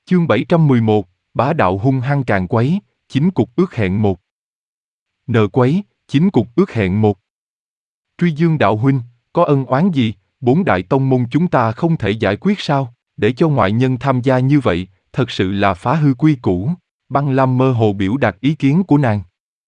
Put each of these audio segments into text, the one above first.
Chương 711, bá đạo hung hăng càng quấy, chín cục ước hẹn một. Nợ quấy, chín cục ước hẹn một. Truy Dương đạo huynh, có ân oán gì, bốn đại tông môn chúng ta không thể giải quyết sao? Để cho ngoại nhân tham gia như vậy, thật sự là phá hư quy củ. Băng Lam mơ hồ biểu đạt ý kiến của nàng.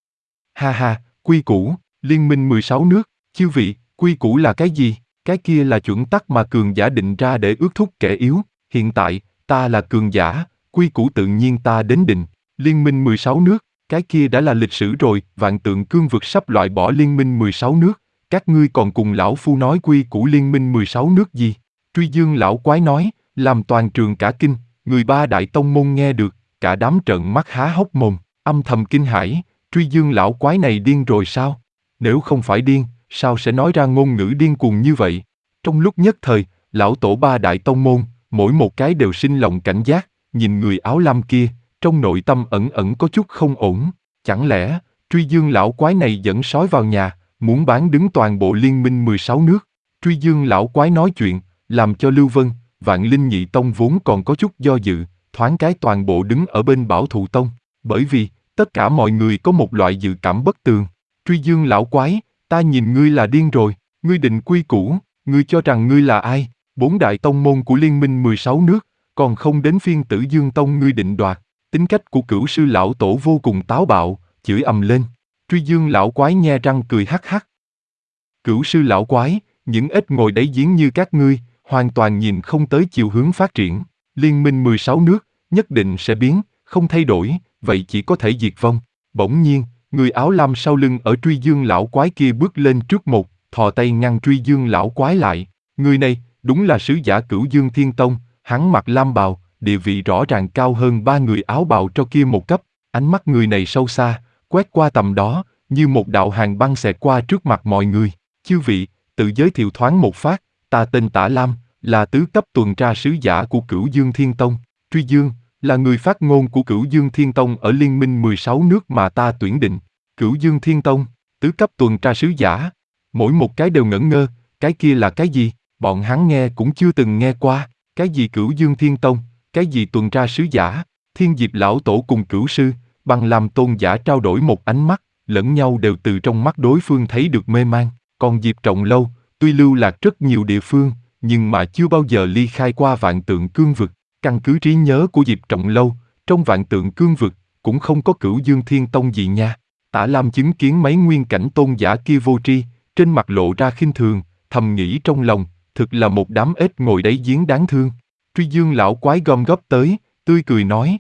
Ha ha, quy củ, liên minh 16 nước, chư vị, quy củ là cái gì? Cái kia là chuẩn tắc mà cường giả định ra để ước thúc kẻ yếu. Hiện tại, ta là cường giả, quy củ tự nhiên ta đến định. Liên minh 16 nước, cái kia đã là lịch sử rồi, Vạn Tượng Cương vực sắp loại bỏ liên minh 16 nước. Các ngươi còn cùng lão phu nói quy củ liên minh 16 nước gì? Truy Dương lão quái nói, làm toàn trường cả kinh, người ba đại tông môn nghe được, cả đám trợn mắt há hốc mồm, âm thầm kinh hãi, Truy Dương lão quái này điên rồi sao? Nếu không phải điên, sao sẽ nói ra ngôn ngữ điên cuồng như vậy? Trong lúc nhất thời, lão tổ ba đại tông môn, mỗi một cái đều sinh lòng cảnh giác, nhìn người áo lam kia, trong nội tâm ẩn ẩn có chút không ổn. Chẳng lẽ, Truy Dương lão quái này dẫn sói vào nhà, muốn bán đứng toàn bộ liên minh 16 nước? Truy Dương lão quái nói chuyện, làm cho Lưu Vân, Vạn Linh Nhị Tông vốn còn có chút do dự, thoáng cái toàn bộ đứng ở bên Bảo Thụ Tông, bởi vì, tất cả mọi người có một loại dự cảm bất tường. Truy Dương lão quái, ta nhìn ngươi là điên rồi, ngươi định quy củ, ngươi cho rằng ngươi là ai? Bốn đại tông môn của liên minh 16 nước, còn không đến phiên Tử Dương Tông ngươi định đoạt. Tính cách của Cửu sư lão tổ vô cùng táo bạo, chửi ầm lên. Truy Dương lão quái nhe răng cười hắc hắc. Cửu sư lão quái, những ít ngồi đáy giếng như các ngươi, hoàn toàn nhìn không tới chiều hướng phát triển. Liên minh 16 nước, nhất định sẽ biến, không thay đổi, vậy chỉ có thể diệt vong. Bỗng nhiên, người áo lam sau lưng ở Truy Dương lão quái kia bước lên trước một, thò tay ngăn Truy Dương lão quái lại. Người này, đúng là sứ giả Cửu Dương Thiên Tông, hắn mặc lam bào, địa vị rõ ràng cao hơn ba người áo bào cho kia một cấp. Ánh mắt người này sâu xa, quét qua tầm đó, như một đạo hàn băng xẹt qua trước mặt mọi người. Chư vị, tự giới thiệu thoáng một phát, ta tên Tả Lam, là tứ cấp tuần tra sứ giả của Cửu Dương Thiên Tông. Truy Dương, là người phát ngôn của Cửu Dương Thiên Tông ở liên minh 16 nước mà ta tuyển định. Cửu Dương Thiên Tông, tứ cấp tuần tra sứ giả. Mỗi một cái đều ngẩn ngơ, cái kia là cái gì? Bọn hắn nghe cũng chưa từng nghe qua. Cái gì Cửu Dương Thiên Tông, cái gì tuần tra sứ giả? Thiên Diệp lão tổ cùng Cửu sư, Băng Lam tôn giả trao đổi một ánh mắt, lẫn nhau đều từ trong mắt đối phương thấy được mê man. Còn Diệp Trọng Lâu, tuy lưu lạc rất nhiều địa phương, nhưng mà chưa bao giờ ly khai qua Vạn Tượng Cương vực. Căn cứ trí nhớ của Diệp Trọng Lâu, trong Vạn Tượng Cương vực, cũng không có Cửu Dương Thiên Tông gì nha. Tả Lam chứng kiến mấy nguyên cảnh tôn giả kia vô tri, trên mặt lộ ra khinh thường, thầm nghĩ trong lòng, thực là một đám ếch ngồi đáy giếng đáng thương. Truy Dương lão quái gom góp tới, tươi cười nói.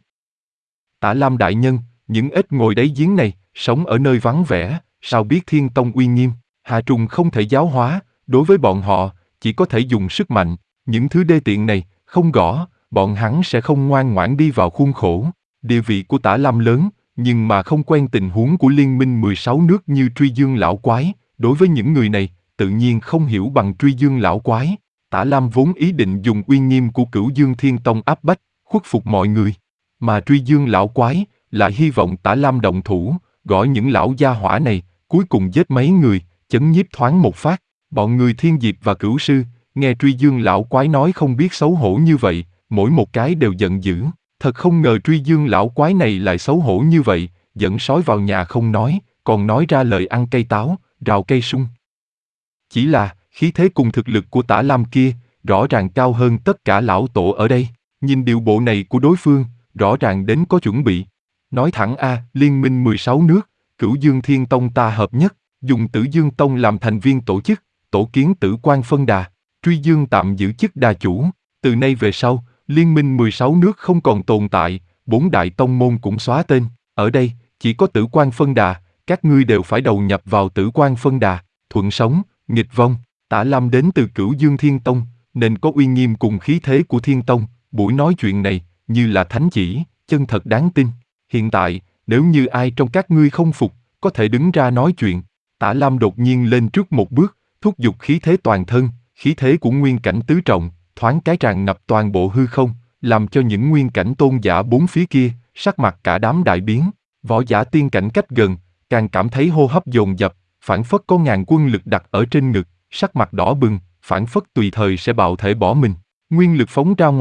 Tả Lam đại nhân, những ếch ngồi đáy giếng này, sống ở nơi vắng vẻ, sao biết Thiên Tông uy nghiêm? Hạ trùng không thể giáo hóa, đối với bọn họ, chỉ có thể dùng sức mạnh. Những thứ đê tiện này, không gõ, bọn hắn sẽ không ngoan ngoãn đi vào khuôn khổ. Địa vị của Tả Lam lớn, nhưng mà không quen tình huống của liên minh 16 nước như Truy Dương lão quái. Đối với những người này, tự nhiên không hiểu bằng Truy Dương lão quái. Tả Lam vốn ý định dùng uy nghiêm của Cửu Dương Thiên Tông áp bách, khuất phục mọi người. Mà Truy Dương lão quái, lại hy vọng Tả Lam động thủ, gọi những lão gia hỏa này, cuối cùng giết mấy người, chấn nhiếp thoáng một phát. Bọn người Thiên Diệp và Cửu sư, nghe Truy Dương lão quái nói không biết xấu hổ như vậy, mỗi một cái đều giận dữ. Thật không ngờ Truy Dương lão quái này lại xấu hổ như vậy, dẫn sói vào nhà không nói, còn nói ra lời ăn cây táo, rào cây sung. Chỉ là, khí thế cùng thực lực của Tả Lam kia, rõ ràng cao hơn tất cả lão tổ ở đây. Nhìn điệu bộ này của đối phương, rõ ràng đến có chuẩn bị. Nói thẳng liên minh 16 nước, Cửu Dương Thiên Tông ta hợp nhất, dùng Tử Dương Tông làm thành viên tổ chức, tổ kiến Tử Quan phân đà, Truy Dương tạm giữ chức đà chủ. Từ nay về sau, liên minh 16 nước không còn tồn tại, bốn đại tông môn cũng xóa tên. Ở đây, chỉ có Tử Quan phân đà, các ngươi đều phải đầu nhập vào Tử Quan phân đà, thuận sống, nghịch vong. Tả Lam đến từ Cửu Dương Thiên Tông, nên có uy nghiêm cùng khí thế của Thiên Tông. Buổi nói chuyện này, như là thánh chỉ, chân thật đáng tin. Hiện tại, nếu như ai trong các ngươi không phục, có thể đứng ra nói chuyện. Tả Lam đột nhiên lên trước một bước, thúc giục khí thế toàn thân, khí thế của nguyên cảnh tứ trọng, thoáng cái tràn ngập toàn bộ hư không, làm cho những nguyên cảnh tôn giả bốn phía kia, sắc mặt cả đám đại biến. Võ giả tiên cảnh cách gần, càng cảm thấy hô hấp dồn dập, phảng phất có ngàn quân lực đặt ở trên ngực, sắc mặt đỏ bừng, phảng phất tùy thời sẽ bạo thể bỏ mình. Nguyên lực phóng ra ngoài,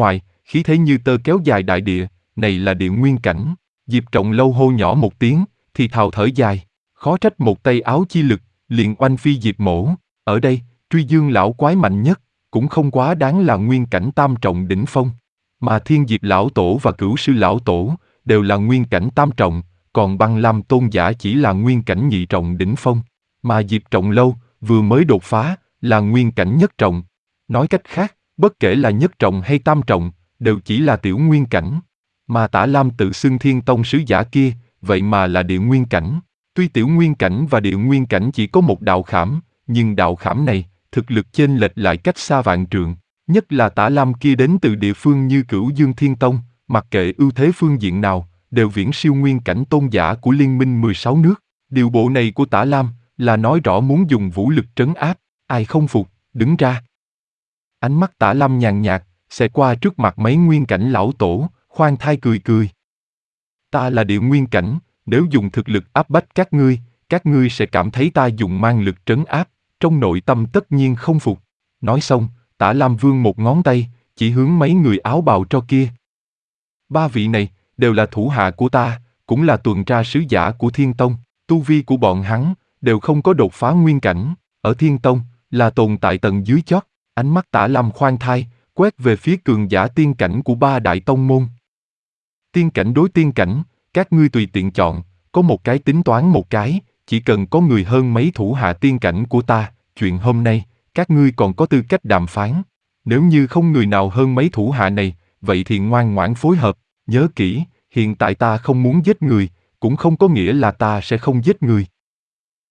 khí thế như tơ kéo dài đại địa, này là địa nguyên cảnh. Diệp Trọng Lâu hô nhỏ một tiếng, thì thào thở dài, khó trách một tay áo chi lực, liền oanh phi Diệp Mỗ. Ở đây, Truy Dương lão quái mạnh nhất, cũng không quá đáng là nguyên cảnh tam trọng đỉnh phong. Mà Thiên Diệp lão tổ và Cửu Sư lão tổ, đều là nguyên cảnh tam trọng, còn Băng Lam tôn giả chỉ là nguyên cảnh nhị trọng đỉnh phong. Mà Diệp Trọng Lâu, vừa mới đột phá, là nguyên cảnh nhất trọng. Nói cách khác, bất kể là nhất trọng hay tam trọng, đều chỉ là tiểu nguyên cảnh. Mà Tả Lam tự xưng Thiên Tông sứ giả kia, vậy mà là địa nguyên cảnh. Tuy tiểu nguyên cảnh và địa nguyên cảnh chỉ có một đạo khảm, nhưng đạo khảm này, thực lực chênh lệch lại cách xa vạn trượng. Nhất là Tả Lam kia đến từ địa phương như Cửu Dương Thiên Tông, mặc kệ ưu thế phương diện nào, đều viễn siêu nguyên cảnh tôn giả của Liên minh 16 nước. Điều bộ này của Tả Lam là nói rõ muốn dùng vũ lực trấn áp, ai không phục, đứng ra. Ánh mắt Tả Lam nhàn nhạt, sẽ qua trước mặt mấy nguyên cảnh lão tổ, khoan thai cười cười. Ta là địa nguyên cảnh, nếu dùng thực lực áp bách các ngươi sẽ cảm thấy ta dùng mang lực trấn áp, trong nội tâm tất nhiên không phục. Nói xong, Tả Lam vươn một ngón tay, chỉ hướng mấy người áo bào tro kia. Ba vị này, đều là thủ hạ của ta, cũng là tuần tra sứ giả của Thiên Tông, tu vi của bọn hắn, đều không có đột phá nguyên cảnh, ở Thiên Tông, là tồn tại tầng dưới chót. Ánh mắt Tả Lam khoan thai, quét về phía cường giả tiên cảnh của ba đại tông môn. Tiên cảnh đối tiên cảnh, các ngươi tùy tiện chọn, có một cái tính toán một cái, chỉ cần có người hơn mấy thủ hạ tiên cảnh của ta, chuyện hôm nay, các ngươi còn có tư cách đàm phán. Nếu như không người nào hơn mấy thủ hạ này, vậy thì ngoan ngoãn phối hợp. Nhớ kỹ, hiện tại ta không muốn giết người, cũng không có nghĩa là ta sẽ không giết người.